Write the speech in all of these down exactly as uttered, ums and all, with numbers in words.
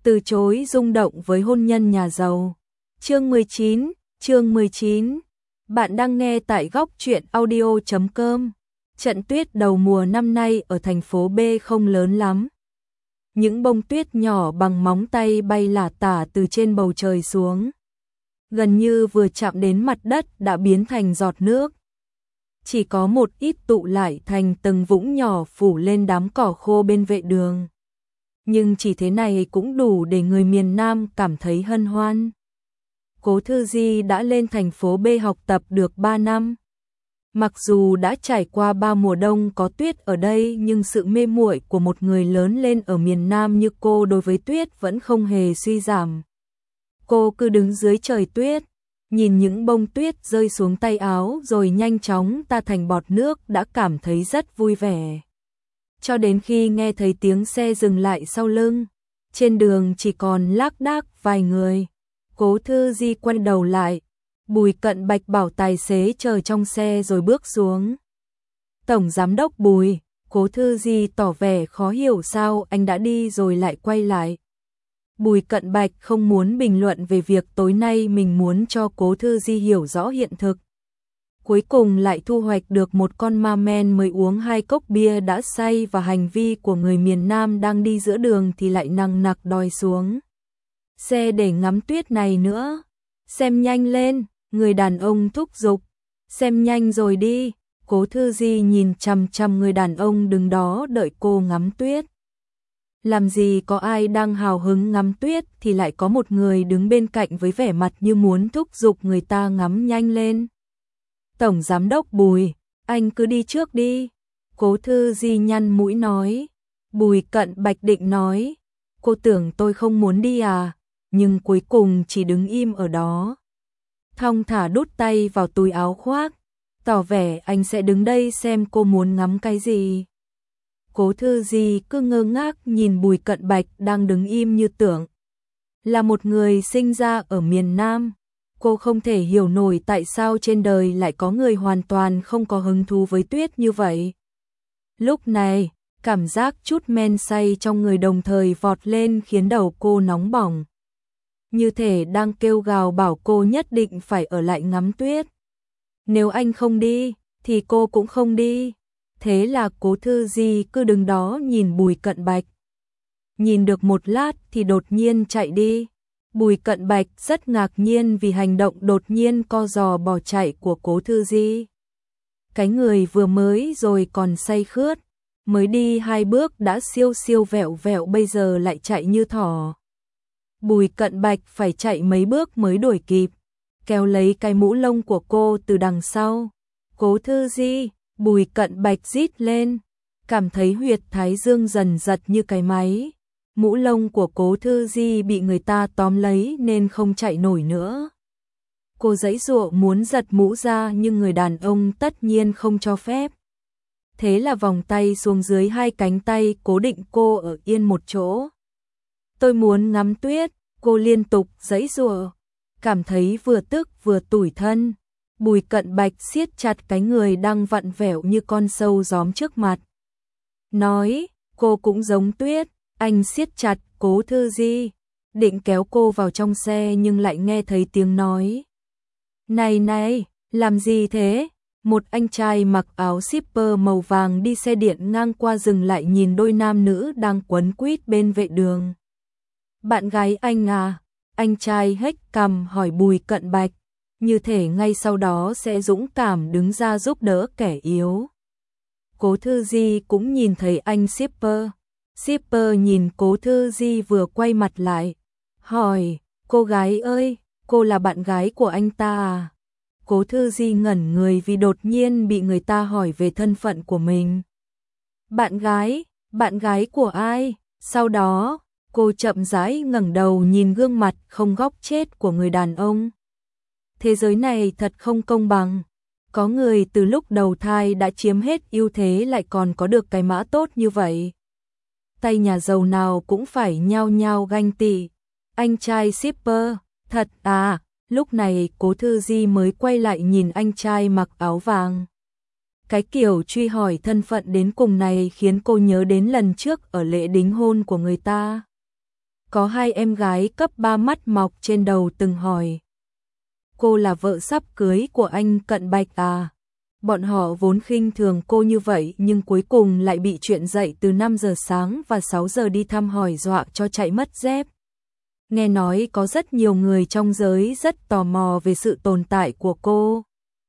từ chối rung động với hôn nhân nhà giàu. Chương mười chín, chương mười chín. Bạn đang nghe tại góc truyện audio chấm com. Trận tuyết đầu mùa năm nay ở thành phố B không lớn lắm. Những bông tuyết nhỏ bằng móng tay bay lả tả từ trên bầu trời xuống. Gần như vừa chạm đến mặt đất đã biến thành giọt nước. Chỉ có một ít tụ lại thành từng vũng nhỏ phủ lên đám cỏ khô bên vệ đường. Nhưng chỉ thế này cũng đủ để người miền Nam cảm thấy hân hoan. Cố Thư Di đã lên thành phố B học tập được ba năm. Mặc dù đã trải qua ba mùa đông có tuyết ở đây, nhưng sự mê muội của một người lớn lên ở miền Nam như cô đối với tuyết vẫn không hề suy giảm. Cô cứ đứng dưới trời tuyết, nhìn những bông tuyết rơi xuống tay áo rồi nhanh chóng ta thành bọt nước đã cảm thấy rất vui vẻ. Cho đến khi nghe thấy tiếng xe dừng lại sau lưng, trên đường chỉ còn lác đác vài người. Cố Thư Di quay đầu lại, Bùi Cận Bạch bảo tài xế chờ trong xe rồi bước xuống. Tổng giám đốc Bùi, Cố Thư Di tỏ vẻ khó hiểu sao anh đã đi rồi lại quay lại. Bùi Cận Bạch không muốn bình luận về việc tối nay mình muốn cho Cố Thư Di hiểu rõ hiện thực. Cuối cùng lại thu hoạch được một con ma men mới uống hai cốc bia đã say, và hành vi của người miền Nam đang đi giữa đường thì lại nằng nặc đòi xuống xe để ngắm tuyết này nữa. Xem nhanh lên, người đàn ông thúc giục. Xem nhanh rồi đi. Cố Thư Di nhìn chằm chằm người đàn ông đứng đó đợi cô ngắm tuyết. Làm gì có ai đang hào hứng ngắm tuyết thì lại có một người đứng bên cạnh với vẻ mặt như muốn thúc giục người ta ngắm nhanh lên. Tổng giám đốc Bùi, anh cứ đi trước đi. Cố Thư Di nhăn mũi nói. Bùi Cận Bạch định nói, cô tưởng tôi không muốn đi à, nhưng cuối cùng chỉ đứng im ở đó. Thong thả đút tay vào túi áo khoác, tỏ vẻ anh sẽ đứng đây xem cô muốn ngắm cái gì. Cố Thư Di cứ ngơ ngác nhìn Bùi Cận Bạch đang đứng im như tưởng là một người sinh ra ở miền Nam. Cô không thể hiểu nổi tại sao trên đời lại có người hoàn toàn không có hứng thú với tuyết như vậy. Lúc này, cảm giác chút men say trong người đồng thời vọt lên khiến đầu cô nóng bỏng. Như thể đang kêu gào bảo cô nhất định phải ở lại ngắm tuyết. Nếu anh không đi, thì cô cũng không đi. Thế là Cố Thư Di cứ đứng đó nhìn Bùi Cận Bạch. Nhìn được một lát thì đột nhiên chạy đi. Bùi Cận Bạch rất ngạc nhiên vì hành động đột nhiên co giò bỏ chạy của Cố Thư Di. Cái người vừa mới rồi còn say khướt, mới đi hai bước đã siêu siêu vẹo vẹo, bây giờ lại chạy như thỏ. Bùi Cận Bạch phải chạy mấy bước mới đuổi kịp, kéo lấy cái mũ lông của cô từ đằng sau. Cố Thư Di, Bùi Cận Bạch rít lên, cảm thấy huyệt thái dương dần giật như cái máy. Mũ lông của Cố Thư Di bị người ta tóm lấy nên không chạy nổi nữa. Cô giãy giụa muốn giật mũ ra nhưng người đàn ông tất nhiên không cho phép. Thế là vòng tay xuống dưới hai cánh tay cố định cô ở yên một chỗ. Tôi muốn ngắm tuyết, cô liên tục giãy giụa, cảm thấy vừa tức vừa tủi thân. Bùi Cận Bạch siết chặt cái người đang vặn vẹo như con sâu gióm trước mặt. Nói, cô cũng giống tuyết. Anh siết chặt Cố Thư Di, định kéo cô vào trong xe nhưng lại nghe thấy tiếng nói. Này này, làm gì thế? Một anh trai mặc áo shipper màu vàng đi xe điện ngang qua dừng lại nhìn đôi nam nữ đang quấn quýt bên vệ đường. Bạn gái anh à? Anh trai hếch cằm hỏi Bùi Cận Bạch, như thể ngay sau đó sẽ dũng cảm đứng ra giúp đỡ kẻ yếu. Cố Thư Di cũng nhìn thấy anh shipper. Shipper nhìn Cố Thư Di vừa quay mặt lại, hỏi, cô gái ơi, cô là bạn gái của anh ta à? Cố Thư Di ngẩn người vì đột nhiên bị người ta hỏi về thân phận của mình. Bạn gái? Bạn gái của ai? Sau đó, cô chậm rãi ngẩng đầu nhìn gương mặt không góc chết của người đàn ông. Thế giới này thật không công bằng. Có người từ lúc đầu thai đã chiếm hết ưu thế lại còn có được cái mã tốt như vậy. Tay nhà giàu nào cũng phải nhao nhao ganh tị. Anh trai shipper, thật à? Lúc này Cố Thư Di mới quay lại nhìn anh trai mặc áo vàng. Cái kiểu truy hỏi thân phận đến cùng này khiến cô nhớ đến lần trước ở lễ đính hôn của người ta. Có hai em gái cấp ba mắt mọc trên đầu từng hỏi. Cô là vợ sắp cưới của anh Cận Bạch à? Bọn họ vốn khinh thường cô như vậy nhưng cuối cùng lại bị chuyện dậy từ năm giờ sáng và sáu giờ đi thăm hỏi dọa cho chạy mất dép. Nghe nói có rất nhiều người trong giới rất tò mò về sự tồn tại của cô.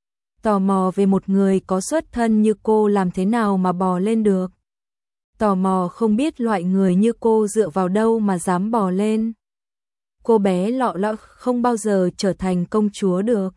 Tò mò về một người có xuất thân như cô làm thế nào mà bò lên được. Tò mò không biết loại người như cô dựa vào đâu mà dám bò lên. Cô bé lọ lọ không bao giờ trở thành công chúa được.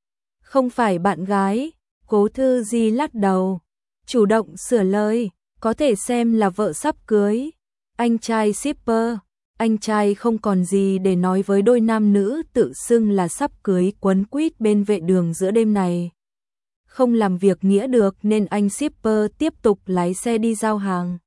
Không phải bạn gái, Cố Thư Di lắc đầu, chủ động sửa lời, có thể xem là vợ sắp cưới. Anh trai shipper, anh trai không còn gì để nói với đôi nam nữ tự xưng là sắp cưới quấn quýt bên vệ đường giữa đêm này. Không làm việc nghĩa được nên anh shipper tiếp tục lái xe đi giao hàng.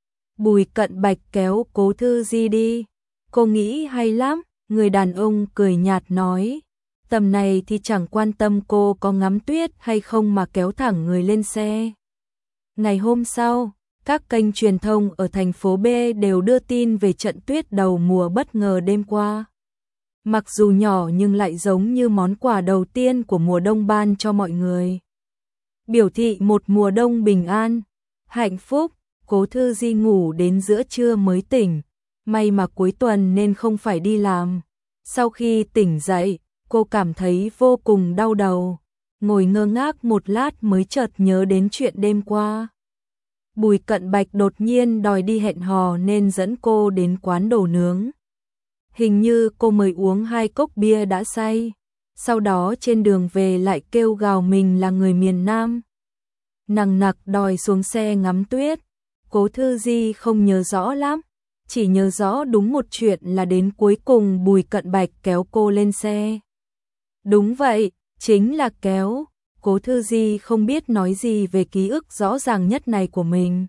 Bùi Cận Bạch kéo Cố Thư Di đi. Cô nghĩ hay lắm, người đàn ông cười nhạt nói. Tầm này thì chẳng quan tâm cô có ngắm tuyết hay không mà kéo thẳng người lên xe. Ngày hôm sau, các kênh truyền thông ở thành phố B đều đưa tin về trận tuyết đầu mùa bất ngờ đêm qua. Mặc dù nhỏ nhưng lại giống như món quà đầu tiên của mùa đông ban cho mọi người. Biểu thị một mùa đông bình an, hạnh phúc. Cố Thư Di ngủ đến giữa trưa mới tỉnh, may mà cuối tuần nên không phải đi làm. Sau khi tỉnh dậy, cô cảm thấy vô cùng đau đầu, ngồi ngơ ngác một lát mới chợt nhớ đến chuyện đêm qua. Bùi Cận Bạch đột nhiên đòi đi hẹn hò nên dẫn cô đến quán đồ nướng. Hình như cô mới uống hai cốc bia đã say, sau đó trên đường về lại kêu gào mình là người miền Nam. Nằng nặc đòi xuống xe ngắm tuyết. Cố Thư Di không nhớ rõ lắm, chỉ nhớ rõ đúng một chuyện là đến cuối cùng Bùi Cận Bạch kéo cô lên xe. Đúng vậy, chính là kéo. Cố Thư Di không biết nói gì về ký ức rõ ràng nhất này của mình.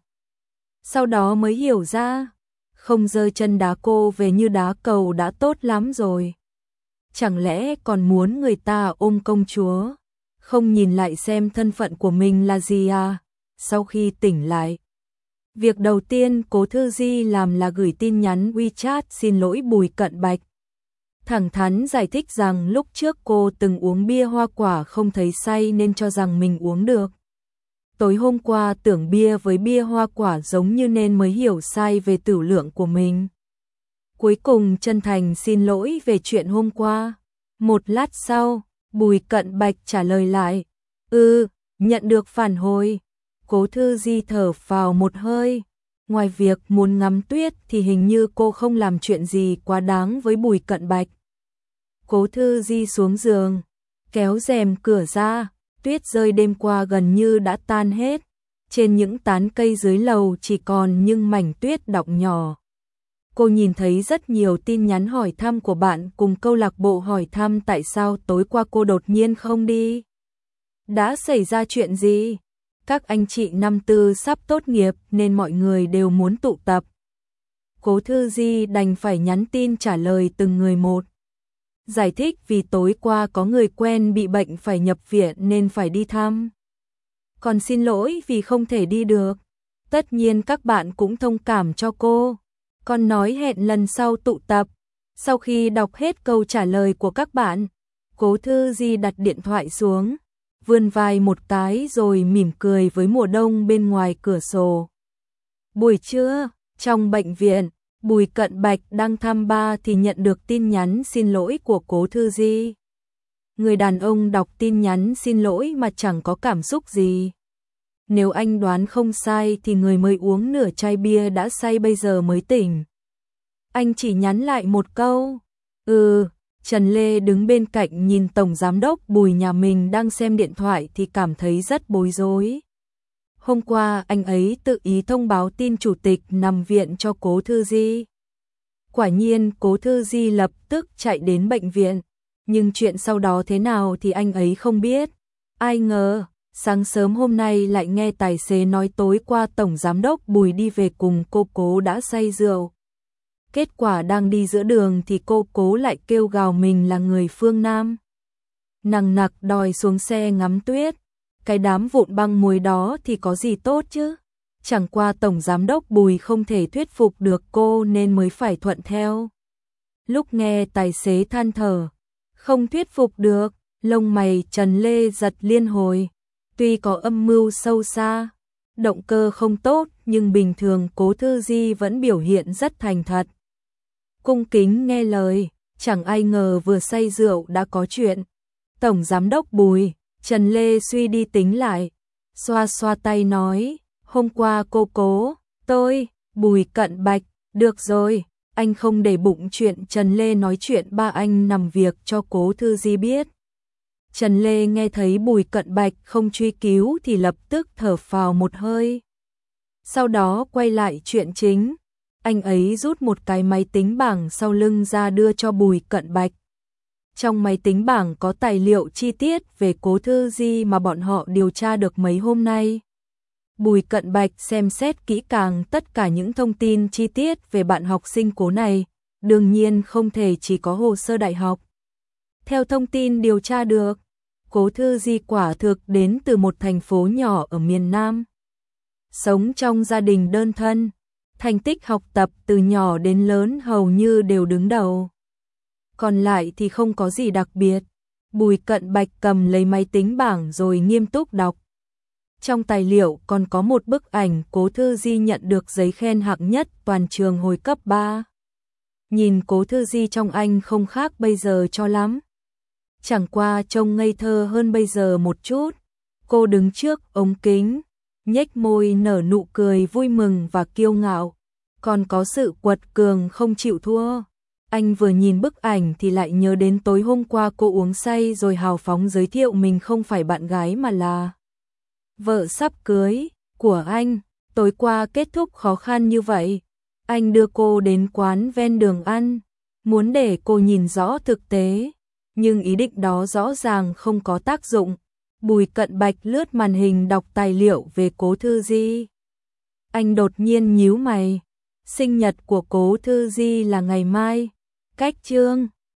Sau đó mới hiểu ra, không giơ chân đá cô về như đá cầu đã tốt lắm rồi. Chẳng lẽ còn muốn người ta ôm công chúa, không nhìn lại xem thân phận của mình là gì à? Sau khi tỉnh lại, việc đầu tiên Cố Thư Di làm là gửi tin nhắn WeChat xin lỗi Bùi Cận Bạch. Thẳng thắn giải thích rằng lúc trước cô từng uống bia hoa quả không thấy say nên cho rằng mình uống được. Tối hôm qua tưởng bia với bia hoa quả giống như nên mới hiểu sai về tửu lượng của mình. Cuối cùng chân thành xin lỗi về chuyện hôm qua. Một lát sau, Bùi Cận Bạch trả lời lại. Ừ, nhận được phản hồi. Cố Thư Di thở phào một hơi. Ngoài việc muốn ngắm tuyết thì hình như cô không làm chuyện gì quá đáng với Bùi Cận Bạch. Cố Thư Di xuống giường, kéo rèm cửa ra, tuyết rơi đêm qua gần như đã tan hết. Trên những tán cây dưới lầu chỉ còn những mảnh tuyết đọng nhỏ. Cô nhìn thấy rất nhiều tin nhắn hỏi thăm của bạn cùng câu lạc bộ hỏi thăm tại sao tối qua cô đột nhiên không đi. Đã xảy ra chuyện gì? Các anh chị năm tư sắp tốt nghiệp nên mọi người đều muốn tụ tập. Cố Thư Di đành phải nhắn tin trả lời từng người một. Giải thích vì tối qua có người quen bị bệnh phải nhập viện nên phải đi thăm. Còn xin lỗi vì không thể đi được. Tất nhiên các bạn cũng thông cảm cho cô. Còn nói hẹn lần sau tụ tập. Sau khi đọc hết câu trả lời của các bạn, Cố Thư Di đặt điện thoại xuống, vươn vai một cái rồi mỉm cười với mùa đông bên ngoài cửa sổ. Buổi trưa, trong bệnh viện, Bùi Cận Bạch đang thăm ba thì nhận được tin nhắn xin lỗi của Cố Thư Di. Người đàn ông đọc tin nhắn xin lỗi mà chẳng có cảm xúc gì. Nếu anh đoán không sai thì người mới uống nửa chai bia đã say bây giờ mới tỉnh. Anh chỉ nhắn lại một câu. Ừ, Trần Lê đứng bên cạnh nhìn Tổng Giám đốc Bùi nhà mình đang xem điện thoại thì cảm thấy rất bối rối. Hôm qua anh ấy tự ý thông báo tin chủ tịch nằm viện cho Cố Thư Di. Quả nhiên Cố Thư Di lập tức chạy đến bệnh viện. Nhưng chuyện sau đó thế nào thì anh ấy không biết. Ai ngờ, sáng sớm hôm nay lại nghe tài xế nói tối qua Tổng Giám đốc Bùi đi về cùng cô Cố đã say rượu. Kết quả đang đi giữa đường thì cô Cố lại kêu gào mình là người phương Nam. Nằng nặc đòi xuống xe ngắm tuyết. Cái đám vụn băng muối đó thì có gì tốt chứ? Chẳng qua Tổng Giám đốc Bùi không thể thuyết phục được cô nên mới phải thuận theo. Lúc nghe tài xế than thở, không thuyết phục được, lông mày Trần Lê giật liên hồi. Tuy có âm mưu sâu xa, động cơ không tốt, nhưng bình thường Cố Thư Di vẫn biểu hiện rất thành thật. Cung kính nghe lời, chẳng ai ngờ vừa say rượu đã có chuyện. Tổng Giám đốc Bùi, Trần Lê suy đi tính lại, xoa xoa tay nói, hôm qua cô Cố, tôi, Bùi Cận Bạch, được rồi, anh không để bụng chuyện Trần Lê nói chuyện ba anh nằm việc cho Cố Thư Di biết. Trần Lê nghe thấy Bùi Cận Bạch không truy cứu thì lập tức thở phào một hơi. Sau đó quay lại chuyện chính, anh ấy rút một cái máy tính bảng sau lưng ra đưa cho Bùi Cận Bạch. Trong máy tính bảng có tài liệu chi tiết về Cố Thư Di mà bọn họ điều tra được mấy hôm nay. Bùi Cận Bạch xem xét kỹ càng tất cả những thông tin chi tiết về bạn học sinh Cố này, đương nhiên không thể chỉ có hồ sơ đại học. Theo thông tin điều tra được, Cố Thư Di quả thực đến từ một thành phố nhỏ ở miền Nam. Sống trong gia đình đơn thân, thành tích học tập từ nhỏ đến lớn hầu như đều đứng đầu. Còn lại thì không có gì đặc biệt. Bùi Cận Bạch cầm lấy máy tính bảng rồi nghiêm túc đọc. Trong tài liệu còn có một bức ảnh Cố Thư Di nhận được giấy khen hạng nhất toàn trường hồi cấp ba. Nhìn Cố Thư Di trong anh không khác bây giờ cho lắm. Chẳng qua trông ngây thơ hơn bây giờ một chút. Cô đứng trước ống kính, nhếch môi nở nụ cười vui mừng và kiêu ngạo, còn có sự quật cường không chịu thua. Anh vừa nhìn bức ảnh thì lại nhớ đến tối hôm qua cô uống say rồi hào phóng giới thiệu mình không phải bạn gái mà là vợ sắp cưới của anh. Tối qua kết thúc khó khăn như vậy, anh đưa cô đến quán ven đường ăn, muốn để cô nhìn rõ thực tế, nhưng ý định đó rõ ràng không có tác dụng. Bùi Cận Bạch lướt màn hình đọc tài liệu về Cố Thư Di. Anh đột nhiên nhíu mày, sinh nhật của Cố Thư Di là ngày mai, cách chương